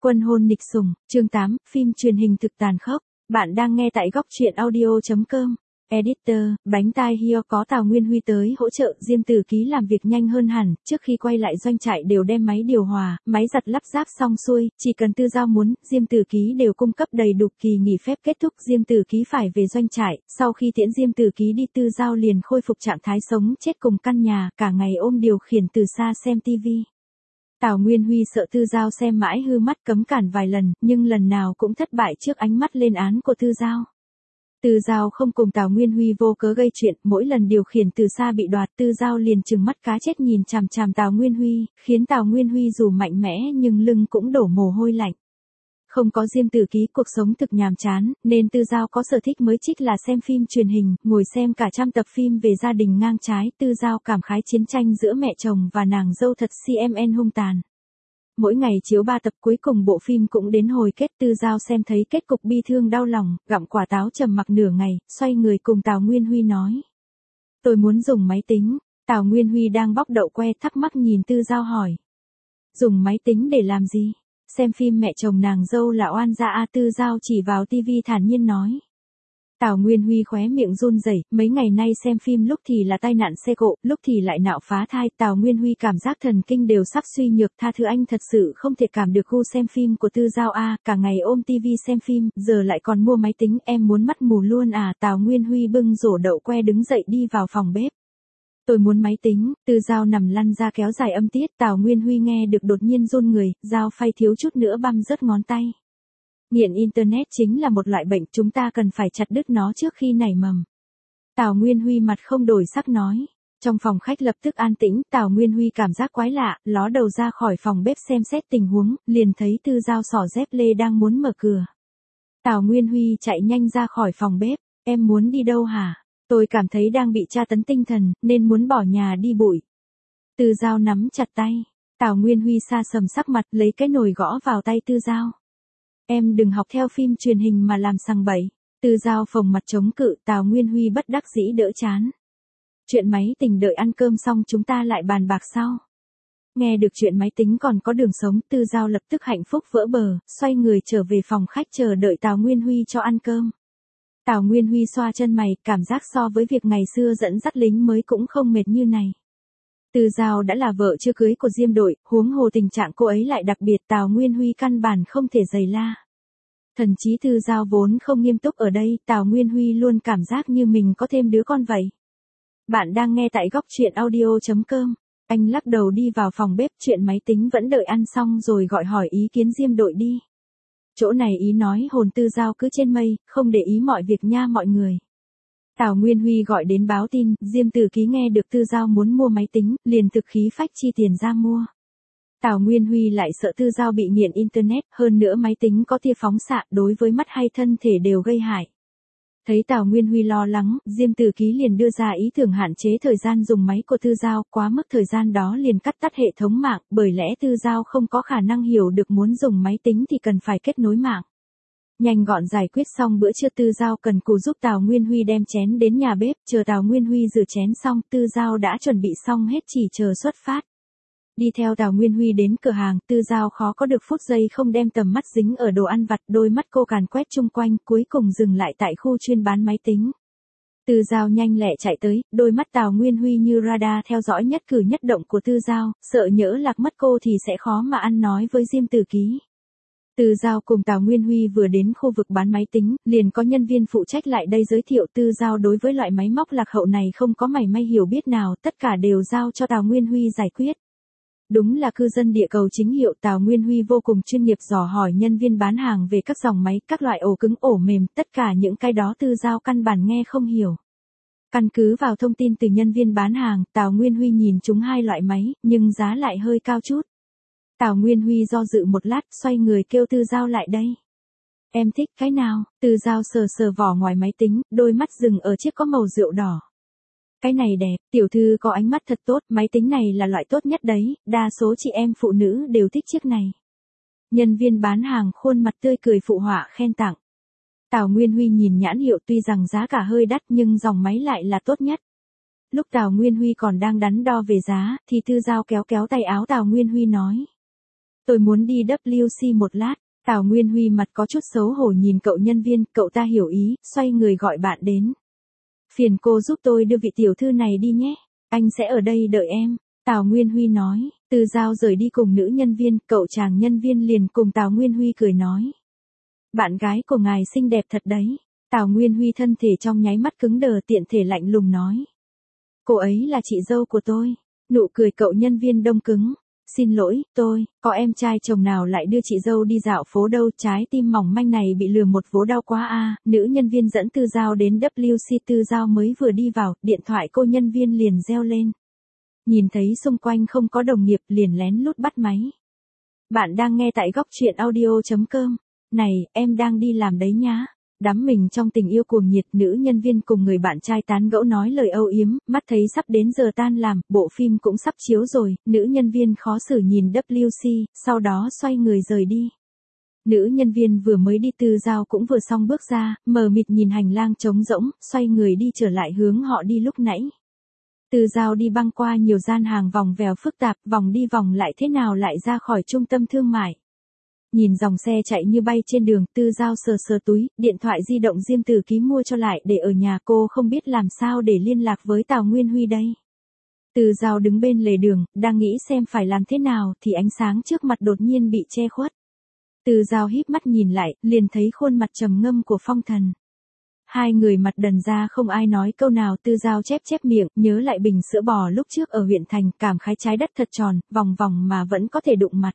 Quân hôn nịch sủng, chương 8, phim truyền hình thực tàn khốc. Bạn đang nghe tại góc truyện audio.com. Editor, bánh tai heo có Tào Nguyên Huy tới hỗ trợ, Diêm Tử Ký làm việc nhanh hơn hẳn, trước khi quay lại doanh trại đều đem máy điều hòa, máy giặt lắp ráp xong xuôi, chỉ cần Tư Giao muốn, Diêm Tử Ký đều cung cấp đầy đủ. Kỳ nghỉ phép kết thúc, Diêm Tử Ký phải về doanh trại, sau khi tiễn Diêm Tử Ký đi, Tư Giao liền khôi phục trạng thái sống chết cùng căn nhà, cả ngày ôm điều khiển từ xa xem tivi. Tào Nguyên Huy sợ Tư Giao xem mãi hư mắt, cấm cản vài lần, nhưng lần nào cũng thất bại trước ánh mắt lên án của Tư Giao. Tư Giao không cùng Tào Nguyên Huy vô cớ gây chuyện, mỗi lần điều khiển từ xa bị đoạt, Tư Giao liền trừng mắt cá chết nhìn chằm chằm Tào Nguyên Huy, khiến Tào Nguyên Huy dù mạnh mẽ nhưng lưng cũng đổ mồ hôi lạnh. Không có Diêm Tử Ký, cuộc sống thực nhàm chán, nên Tư Giao có sở thích mới trích là xem phim truyền hình, ngồi xem cả trăm tập phim về gia đình ngang trái. Tư Giao cảm khái chiến tranh giữa mẹ chồng và nàng dâu thật CMN hung tàn. Mỗi ngày chiếu 3 tập, cuối cùng bộ phim cũng đến hồi kết. Tư Giao xem thấy kết cục bi thương đau lòng, gặm quả táo trầm mặc nửa ngày, xoay người cùng Tào Nguyên Huy nói: "Tôi muốn dùng máy tính." Tào Nguyên Huy đang bóc đậu que thắc mắc nhìn Tư Giao hỏi: "Dùng máy tính để làm gì?" "Xem phim mẹ chồng nàng dâu là oan gia a." Tư Giao chỉ vào tivi thản nhiên nói. Tào Nguyên Huy khóe miệng run rẩy, mấy ngày nay xem phim lúc thì là tai nạn xe cộ, lúc thì lại nạo phá thai. Tào Nguyên Huy cảm giác thần kinh đều sắp suy nhược, tha thứ anh thật sự không thể cảm được gu xem phim của Tư Giao a, cả ngày ôm tivi xem phim, giờ lại còn mua máy tính, em muốn mắt mù luôn à. Tào Nguyên Huy bưng rổ đậu que đứng dậy đi vào phòng bếp. "Tôi muốn máy tính." Tư Giao nằm lăn ra kéo dài âm tiết, Tào Nguyên Huy nghe được đột nhiên run người, dao phay thiếu chút nữa băm rớt ngón tay. "Nghiện internet chính là một loại bệnh, chúng ta cần phải chặt đứt nó trước khi nảy mầm." Tào Nguyên Huy mặt không đổi sắc nói. Trong phòng khách lập tức an tĩnh, Tào Nguyên Huy cảm giác quái lạ, ló đầu ra khỏi phòng bếp xem xét tình huống, liền thấy Tư Giao xỏ dép lê đang muốn mở cửa. Tào Nguyên Huy chạy nhanh ra khỏi phòng bếp. "Em muốn đi đâu hả?" "Tôi cảm thấy đang bị tra tấn tinh thần, nên muốn bỏ nhà đi bụi." Tư Giao nắm chặt tay. Tào Nguyên Huy sa sầm sắc mặt, lấy cái nồi gõ vào tay Tư Giao. "Em đừng học theo phim truyền hình mà làm sằng bậy." Tư Giao phồng mặt chống cự, Tào Nguyên Huy bất đắc dĩ đỡ chán. "Chuyện máy tính đợi ăn cơm xong chúng ta lại bàn bạc sau." Nghe được chuyện máy tính còn có đường sống, Tư Giao lập tức hạnh phúc vỡ bờ, xoay người trở về phòng khách chờ đợi Tào Nguyên Huy cho ăn cơm. Tào Nguyên Huy xoa chân mày, cảm giác so với việc ngày xưa dẫn dắt lính mới cũng không mệt như này. Tư Giao đã là vợ chưa cưới của Diêm đội, huống hồ tình trạng cô ấy lại đặc biệt, Tào Nguyên Huy căn bản không thể giày la. Thần trí Tư Giao vốn không nghiêm túc ở đây, Tào Nguyên Huy luôn cảm giác như mình có thêm đứa con vậy. Bạn đang nghe tại góc truyện audio.com. Anh lắc đầu đi vào phòng bếp, chuyện máy tính vẫn đợi ăn xong rồi gọi hỏi ý kiến Diêm đội đi. Chỗ này ý nói hồn Tư Giao cứ trên mây, không để ý mọi việc nha mọi người. Tào Nguyên Huy gọi đến báo tin, Diêm Tử Ký nghe được Tư Giao muốn mua máy tính, liền thực khí phách chi tiền ra mua. Tào Nguyên Huy lại sợ Tư Giao bị nghiện internet, hơn nữa máy tính có tia phóng xạ, đối với mắt hay thân thể đều gây hại. Thấy Tào Nguyên Huy lo lắng, Diêm Tử Ký liền đưa ra ý tưởng hạn chế thời gian dùng máy của Tư Giao, quá mức thời gian đó liền cắt tắt hệ thống mạng, bởi lẽ Tư Giao không có khả năng hiểu được muốn dùng máy tính thì cần phải kết nối mạng. Nhanh gọn giải quyết xong bữa trưa, Tư Giao cần cù giúp Tào Nguyên Huy đem chén đến nhà bếp, chờ Tào Nguyên Huy rửa chén xong, Tư Giao đã chuẩn bị xong hết, chỉ chờ xuất phát. Đi theo Tào Nguyên Huy đến cửa hàng, Tư Giao khó có được phút giây không đem tầm mắt dính ở đồ ăn vặt, đôi mắt cô càn quét chung quanh, cuối cùng dừng lại tại khu chuyên bán máy tính. Tư Giao nhanh lẹ chạy tới, đôi mắt Tào Nguyên Huy như radar theo dõi nhất cử nhất động của Tư Giao, sợ nhỡ lạc mất cô thì sẽ khó mà ăn nói với Diêm Tử Ký. Tư Giao cùng Tào Nguyên Huy vừa đến khu vực bán máy tính, liền có nhân viên phụ trách lại đây giới thiệu. Tư Giao đối với loại máy móc lạc hậu này không có mảy may hiểu biết nào, tất cả đều giao cho Tào Nguyên Huy giải quyết. Đúng là cư dân địa cầu chính hiệu. Tào Nguyên Huy vô cùng chuyên nghiệp dò hỏi nhân viên bán hàng về các dòng máy, các loại ổ cứng ổ mềm, tất cả những cái đó Tư Giao căn bản nghe không hiểu. Căn cứ vào thông tin từ nhân viên bán hàng, Tào Nguyên Huy nhìn chúng hai loại máy, nhưng giá lại hơi cao chút. Tào Nguyên Huy do dự một lát, xoay người kêu Tư Giao lại đây. "Em thích cái nào?" Tư Giao sờ sờ vỏ ngoài máy tính, đôi mắt dừng ở chiếc có màu rượu đỏ. "Cái này đẹp, tiểu thư có ánh mắt thật tốt, máy tính này là loại tốt nhất đấy, đa số chị em phụ nữ đều thích chiếc này." Nhân viên bán hàng khuôn mặt tươi cười phụ họa khen tặng. Tào Nguyên Huy nhìn nhãn hiệu, tuy rằng giá cả hơi đắt nhưng dòng máy lại là tốt nhất. Lúc Tào Nguyên Huy còn đang đắn đo về giá, thì Tư Giao kéo kéo tay áo Tào Nguyên Huy nói: Tôi muốn đi WC một lát. Tào Nguyên Huy mặt có chút xấu hổ nhìn cậu nhân viên, cậu ta hiểu ý, xoay người gọi bạn đến. Phiền cô giúp tôi đưa vị tiểu thư này đi nhé. Anh sẽ ở đây đợi em. Tào Nguyên Huy nói. Tư Giao rời đi cùng nữ nhân viên, cậu chàng nhân viên liền cùng Tào Nguyên Huy cười nói. Bạn gái của ngài xinh đẹp thật đấy. Tào Nguyên Huy thân thể trong nháy mắt cứng đờ, tiện thể lạnh lùng nói. Cô ấy là chị dâu của tôi. Nụ cười cậu nhân viên đông cứng. Xin lỗi, có em trai chồng nào lại đưa chị dâu đi dạo phố đâu, trái tim mỏng manh này bị lừa một vố đau quá a. Nữ nhân viên dẫn Tư Giao đến WC, Tư Giao mới vừa đi vào, điện thoại cô nhân viên liền reo lên. Nhìn thấy xung quanh không có đồng nghiệp liền lén lút bắt máy. Bạn đang nghe tại góc truyện audio.com. Này, em đang đi làm đấy nhá. Đắm mình trong tình yêu cuồng nhiệt, nữ nhân viên cùng người bạn trai tán gẫu nói lời âu yếm, mắt thấy sắp đến giờ tan làm, bộ phim cũng sắp chiếu rồi, nữ nhân viên khó xử nhìn WC, sau đó xoay người rời đi. Nữ nhân viên vừa mới đi, Tư Giao cũng vừa xong bước ra, mờ mịt nhìn hành lang trống rỗng, xoay người đi trở lại hướng họ đi lúc nãy. Tư Giao đi băng qua nhiều gian hàng vòng vèo phức tạp, vòng đi vòng lại thế nào lại ra khỏi trung tâm thương mại. Nhìn dòng xe chạy như bay trên đường, Tư Giao sờ sờ túi, điện thoại di động Diêm Tử Ký mua cho lại để ở nhà, cô không biết làm sao để liên lạc với Tào Nguyên Huy đây. Tư Giao đứng bên lề đường, đang nghĩ xem phải làm thế nào thì ánh sáng trước mặt đột nhiên bị che khuất. Tư Giao híp mắt nhìn lại, liền thấy khuôn mặt trầm ngâm của Phong Thần. Hai người mặt đần ra không ai nói câu nào, Tư Giao chép miệng, nhớ lại bình sữa bò lúc trước ở huyện thành, cảm khái trái đất thật tròn, vòng vòng mà vẫn có thể đụng mặt.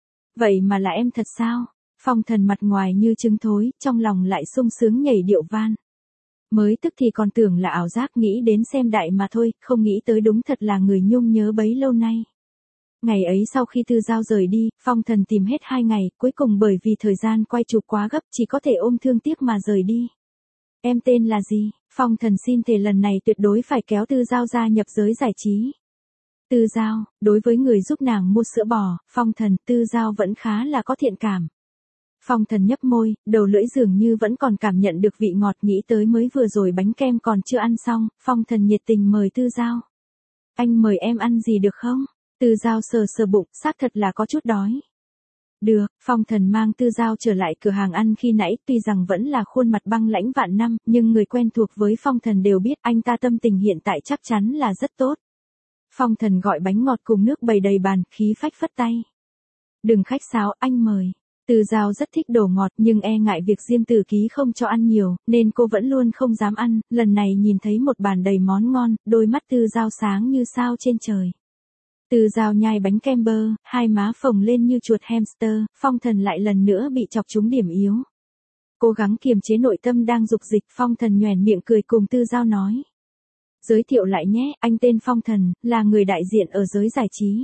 Vậy mà là em thật sao? Phong Thần mặt ngoài như trứng thối, trong lòng lại sung sướng nhảy điệu van. Mới tức thì còn tưởng là ảo giác, nghĩ đến xem đại mà thôi, không nghĩ tới đúng thật là người nhung nhớ bấy lâu nay. Ngày ấy sau khi Tư Giao rời đi, Phong Thần tìm hết 2 ngày, cuối cùng bởi vì thời gian quay chụp quá gấp chỉ có thể ôm thương tiếc mà rời đi. Em tên là gì? Phong Thần xin thề lần này tuyệt đối phải kéo Tư Giao gia nhập giới giải trí. Tư Giao, đối với người giúp nàng mua sữa bò, Phong Thần, Tư Giao vẫn khá là có thiện cảm. Phong Thần nhấp môi, đầu lưỡi dường như vẫn còn cảm nhận được vị ngọt, nghĩ tới mới vừa rồi bánh kem còn chưa ăn xong, Phong Thần nhiệt tình mời Tư Giao. Anh mời em ăn gì được không? Tư Giao sờ sờ bụng, xác thật là có chút đói. Được, Phong Thần mang Tư Giao trở lại cửa hàng ăn khi nãy, tuy rằng vẫn là khuôn mặt băng lãnh vạn năm, nhưng người quen thuộc với Phong Thần đều biết anh ta tâm tình hiện tại chắc chắn là rất tốt. Phong Thần gọi bánh ngọt cùng nước bày đầy bàn, khí phách phất tay. Đừng khách sáo, anh mời. Tư Giao rất thích đồ ngọt nhưng e ngại việc Diêm Tử Ký không cho ăn nhiều, nên cô vẫn luôn không dám ăn, lần này nhìn thấy một bàn đầy món ngon, đôi mắt Tư Giao sáng như sao trên trời. Tư Giao nhai bánh kem bơ, hai má phồng lên như chuột hamster, Phong Thần lại lần nữa bị chọc trúng điểm yếu. Cố gắng kiềm chế nội tâm đang dục dịch, Phong Thần nhoẻn miệng cười cùng Tư Giao nói. Giới thiệu lại nhé, anh tên Phong Thần, là người đại diện ở giới giải trí.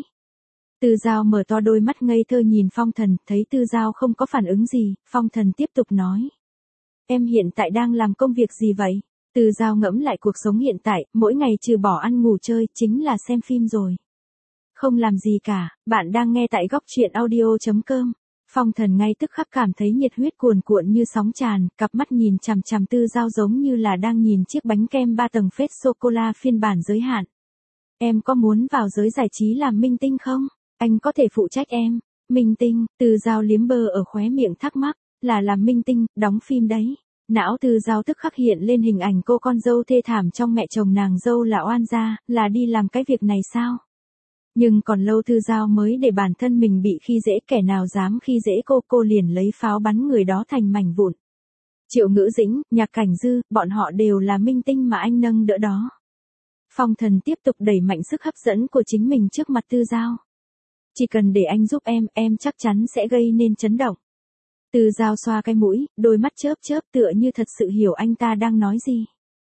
Tư Giao mở to đôi mắt ngây thơ nhìn Phong Thần, thấy Tư Giao không có phản ứng gì, Phong Thần tiếp tục nói. Em hiện tại đang làm công việc gì vậy? Tư Giao ngẫm lại cuộc sống hiện tại, mỗi ngày trừ bỏ ăn ngủ chơi, chính là xem phim rồi. Không làm gì cả, bạn đang nghe tại góc truyện audio.com. Phong Thần ngay tức khắc cảm thấy nhiệt huyết cuồn cuộn như sóng tràn, cặp mắt nhìn chằm chằm Tư Giao giống như là đang nhìn chiếc bánh kem 3 tầng phết sô-cô-la phiên bản giới hạn. Em có muốn vào giới giải trí làm minh tinh không? Anh có thể phụ trách em. Minh tinh, Tư Giao liếm bơ ở khóe miệng thắc mắc, là làm minh tinh, đóng phim đấy. Não Tư Giao tức khắc hiện lên hình ảnh cô con dâu thê thảm trong Mẹ chồng nàng dâu là oan gia, là đi làm cái việc này sao? Nhưng còn lâu Tư Giao mới để bản thân mình bị khi dễ, kẻ nào dám khi dễ cô liền lấy pháo bắn người đó thành mảnh vụn. Triệu Ngữ Dĩnh, Nhạc Cảnh Dư, bọn họ đều là minh tinh mà anh nâng đỡ đó. Phong Thần tiếp tục đẩy mạnh sức hấp dẫn của chính mình trước mặt Tư Giao. Chỉ cần để anh giúp em chắc chắn sẽ gây nên chấn động. Tư Giao xoa cái mũi, đôi mắt chớp chớp tựa như thật sự hiểu anh ta đang nói gì.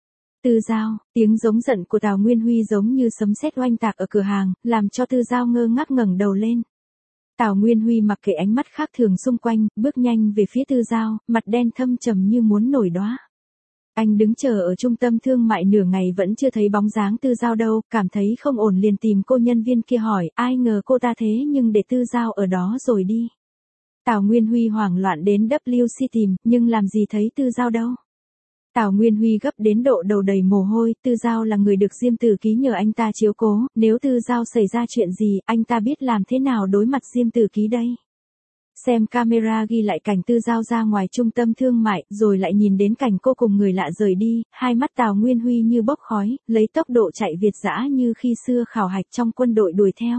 Tư Giao, tiếng giống giận của Tào Nguyên Huy giống như sấm sét oanh tạc ở cửa hàng, làm cho Tư Giao ngơ ngác ngẩng đầu lên. Tào Nguyên Huy mặc kệ ánh mắt khác thường xung quanh, bước nhanh về phía Tư Giao, mặt đen thâm trầm như muốn nổi đóa. Anh đứng chờ ở trung tâm thương mại nửa ngày vẫn chưa thấy bóng dáng Tư Giao đâu, cảm thấy không ổn liền tìm cô nhân viên kia hỏi, ai ngờ cô ta thế nhưng để Tư Giao ở đó rồi đi. Tào Nguyên Huy hoảng loạn đến WC tìm, nhưng làm gì thấy Tư Giao đâu. Tào Nguyên Huy gấp đến độ đầu đầy mồ hôi, Tư Giao là người được Diêm Tử Ký nhờ anh ta chiếu cố, nếu Tư Giao xảy ra chuyện gì, anh ta biết làm thế nào đối mặt Diêm Tử Ký đây. Xem camera ghi lại cảnh Tư Giao ra ngoài trung tâm thương mại, rồi lại nhìn đến cảnh cô cùng người lạ rời đi, hai mắt Tào Nguyên Huy như bốc khói, lấy tốc độ chạy việt dã như khi xưa khảo hạch trong quân đội đuổi theo.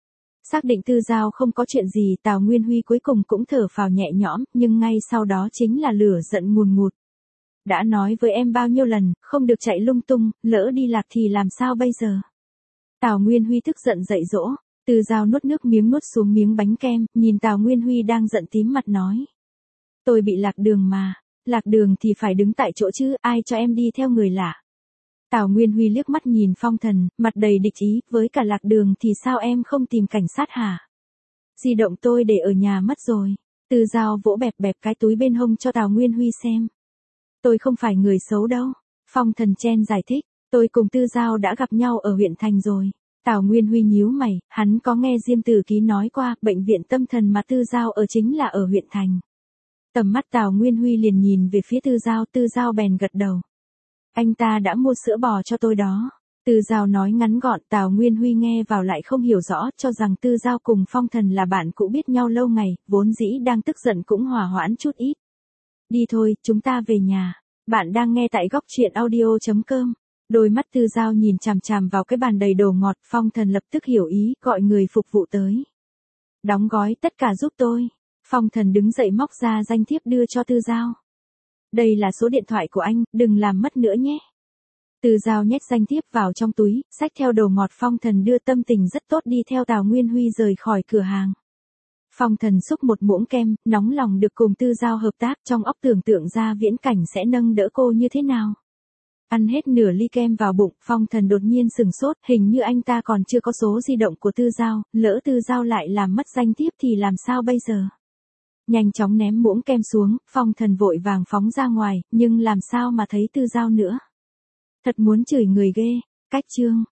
Xác định Tư Giao không có chuyện gì, Tào Nguyên Huy cuối cùng cũng thở phào nhẹ nhõm, nhưng ngay sau đó chính là lửa giận ngùn ngụt. Đã nói với em bao nhiêu lần, không được chạy lung tung, lỡ đi lạc thì làm sao bây giờ? Tào Nguyên Huy tức giận dạy dỗ. Tư Giao nuốt nước miếng nuốt xuống miếng bánh kem, nhìn Tào Nguyên Huy đang giận tím mặt nói. Tôi bị lạc đường mà, lạc đường thì phải đứng tại chỗ chứ, ai cho em đi theo người lạ. Tào Nguyên Huy liếc mắt nhìn Phong Thần, mặt đầy địch ý, với cả lạc đường thì sao em không tìm cảnh sát hả? Di động tôi để ở nhà mất rồi. Tư Giao vỗ bẹp bẹp cái túi bên hông cho Tào Nguyên Huy xem. Tôi không phải người xấu đâu. Phong Thần chen giải thích, tôi cùng Tư Giao đã gặp nhau ở huyện thành rồi. Tào Nguyên Huy nhíu mày, hắn có nghe Diêm Tử Ký nói qua, bệnh viện tâm thần mà Tư Giao ở chính là ở huyện thành. Tầm mắt Tào Nguyên Huy liền nhìn về phía Tư Giao bèn gật đầu. Anh ta đã mua sữa bò cho tôi đó. Tư Giao nói ngắn gọn, Tào Nguyên Huy nghe vào lại không hiểu rõ, cho rằng Tư Giao cùng Phong Thần là bạn cũ biết nhau lâu ngày, vốn dĩ đang tức giận cũng hòa hoãn chút ít. Đi thôi, chúng ta về nhà. Bạn đang nghe tại góc truyện audio.com. Đôi mắt Tư Giao nhìn chằm chằm vào cái bàn đầy đồ ngọt, Phong Thần lập tức hiểu ý, gọi người phục vụ tới. Đóng gói tất cả giúp tôi. Phong Thần đứng dậy móc ra danh thiếp đưa cho Tư Giao. Đây là số điện thoại của anh, đừng làm mất nữa nhé. Tư Giao nhét danh thiếp vào trong túi, xách theo đồ ngọt. Phong Thần đưa tâm tình rất tốt đi theo Tào Nguyên Huy rời khỏi cửa hàng. Phong Thần xúc một muỗng kem, nóng lòng được cùng Tư Giao hợp tác, trong óc tưởng tượng ra viễn cảnh sẽ nâng đỡ cô như thế nào. Ăn hết nửa ly kem vào bụng, Phong Thần đột nhiên sửng sốt, hình như anh ta còn chưa có số di động của Tư Giao, lỡ Tư Giao lại làm mất danh thiếp thì làm sao bây giờ? Nhanh chóng ném muỗng kem xuống, Phong Thần vội vàng phóng ra ngoài, nhưng làm sao mà thấy Tư Giao nữa? Thật muốn chửi người ghê. Cách chương